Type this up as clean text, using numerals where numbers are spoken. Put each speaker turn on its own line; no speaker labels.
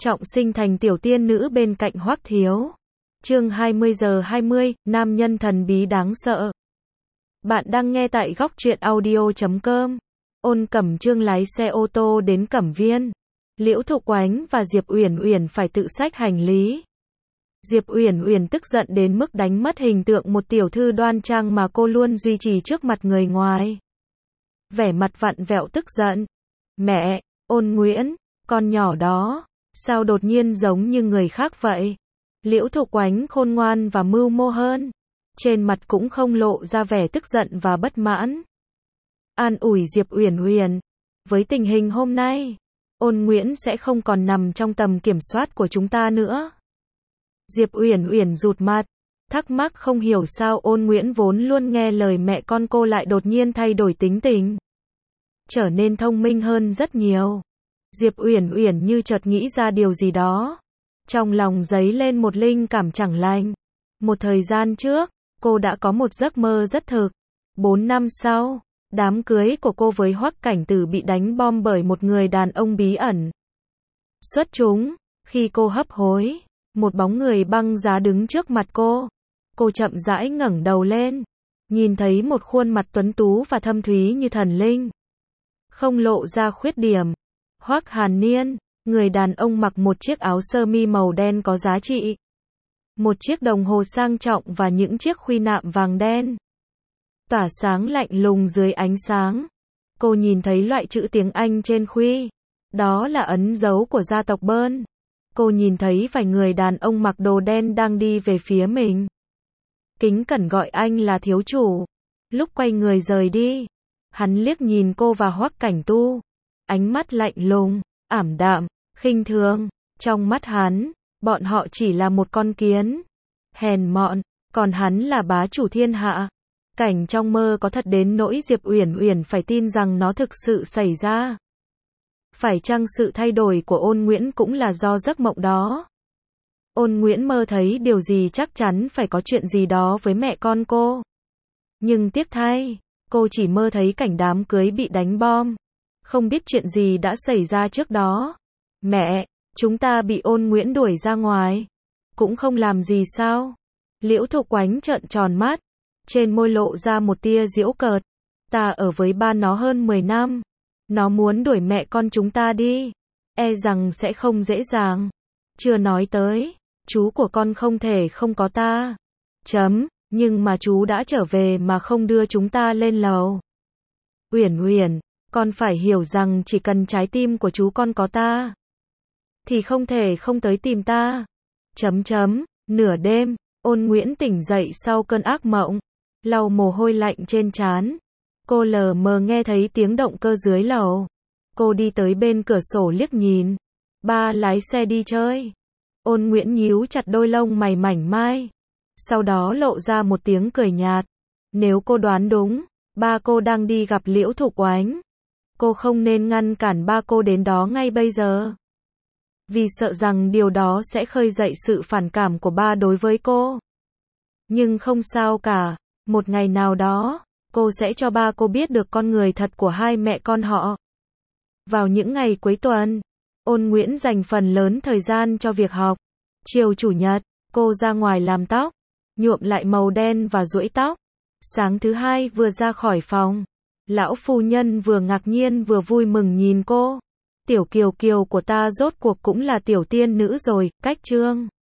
trọng sinh thành tiểu tiên nữ bên cạnh Hoắc Thiếu. Chương 20:20, nam nhân thần bí đáng sợ. Bạn đang nghe tại góc truyện audio.com. Ôn Cẩm Chương lái xe ô tô đến Cẩm Viên. Liễu Thục Oánh và Diệp Uyển Uyển phải tự xách hành lý. Diệp Uyển Uyển tức giận đến mức đánh mất hình tượng một tiểu thư đoan trang mà cô luôn duy trì trước mặt người ngoài. Vẻ mặt vặn vẹo tức giận. Mẹ, Ôn Nguyễn, con nhỏ đó, sao đột nhiên giống như người khác vậy? Liễu Thục Oánh khôn ngoan và mưu mô hơn. Trên mặt cũng không lộ ra vẻ tức giận và bất mãn. An ủi Diệp Uyển Uyển. Với tình hình hôm nay, Ôn Nguyễn sẽ không còn nằm trong tầm kiểm soát của chúng ta nữa. Diệp Uyển Uyển rụt mặt, thắc mắc không hiểu sao Ôn Nguyễn vốn luôn nghe lời mẹ con cô lại đột nhiên thay đổi tính tình. Trở nên thông minh hơn rất nhiều. Diệp Uyển Uyển như chợt nghĩ ra điều gì đó. Trong lòng dấy lên một linh cảm chẳng lành. Một thời gian trước, cô đã có một giấc mơ rất thực. 4 năm sau, đám cưới của cô với Hoắc Cảnh Tử bị đánh bom bởi một người đàn ông bí ẩn. Xuất chúng, khi cô hấp hối, một bóng người băng giá đứng trước mặt cô. Cô chậm rãi ngẩng đầu lên, nhìn thấy một khuôn mặt tuấn tú và thâm thúy như thần linh, không lộ ra khuyết điểm. Hoắc Hàn Niên, người đàn ông mặc một chiếc áo sơ mi màu đen có giá trị, một chiếc đồng hồ sang trọng và những chiếc khuy nạm vàng đen, tỏa sáng lạnh lùng dưới ánh sáng. Cô nhìn thấy loại chữ tiếng Anh trên khuy, đó là ấn dấu của gia tộc Bơn. Cô nhìn thấy vài người đàn ông mặc đồ đen đang đi về phía mình, kính cẩn gọi anh là thiếu chủ. Lúc quay người rời đi, hắn liếc nhìn cô và Hoắc Cảnh Tu, ánh mắt lạnh lùng, ảm đạm, khinh thường. Trong mắt hắn, bọn họ chỉ là một con kiến, hèn mọn, còn hắn là bá chủ thiên hạ. Cảnh trong mơ có thật đến nỗi Diệp Uyển Uyển phải tin rằng nó thực sự xảy ra. Phải chăng sự thay đổi của Ôn Nguyễn cũng là do giấc mộng đó? Ôn Nguyễn mơ thấy điều gì chắc chắn phải có chuyện gì đó với mẹ con cô. Nhưng tiếc thay, cô chỉ mơ thấy cảnh đám cưới bị đánh bom. Không biết chuyện gì đã xảy ra trước đó. Mẹ, chúng ta bị Ôn Nguyễn đuổi ra ngoài. Cũng không làm gì sao? Liễu Thục Oánh trợn tròn mắt, trên môi lộ ra một tia giễu cợt. Ta ở với ba nó hơn 10 năm. Nó muốn đuổi mẹ con chúng ta đi, e rằng sẽ không dễ dàng. Chưa nói tới, chú của con không thể không có ta. Nhưng mà chú đã trở về mà không đưa chúng ta lên lầu. Uyển Uyển, con phải hiểu rằng chỉ cần trái tim của chú con có ta, thì không thể không tới tìm ta. Nửa đêm, Ôn Nguyễn tỉnh dậy sau cơn ác mộng, lau mồ hôi lạnh trên trán. Cô lờ mờ nghe thấy tiếng động cơ dưới lầu. Cô đi tới bên cửa sổ liếc nhìn. Ba lái xe đi chơi. Ôn Nguyễn nhíu chặt đôi lông mày mảnh mai, sau đó lộ ra một tiếng cười nhạt. Nếu cô đoán đúng, ba cô đang đi gặp Liễu Thục Oánh. Cô không nên ngăn cản ba cô đến đó ngay bây giờ, vì sợ rằng điều đó sẽ khơi dậy sự phản cảm của ba đối với cô. Nhưng không sao cả, một ngày nào đó, cô sẽ cho ba cô biết được con người thật của hai mẹ con họ. Vào những ngày cuối tuần, Ôn Nguyễn dành phần lớn thời gian cho việc học. Chiều chủ nhật, cô ra ngoài làm tóc, nhuộm lại màu đen và duỗi tóc. Sáng thứ hai vừa ra khỏi phòng, lão phu nhân vừa ngạc nhiên vừa vui mừng nhìn cô. Tiểu Kiều Kiều của ta rốt cuộc cũng là tiểu tiên nữ rồi. Cách chương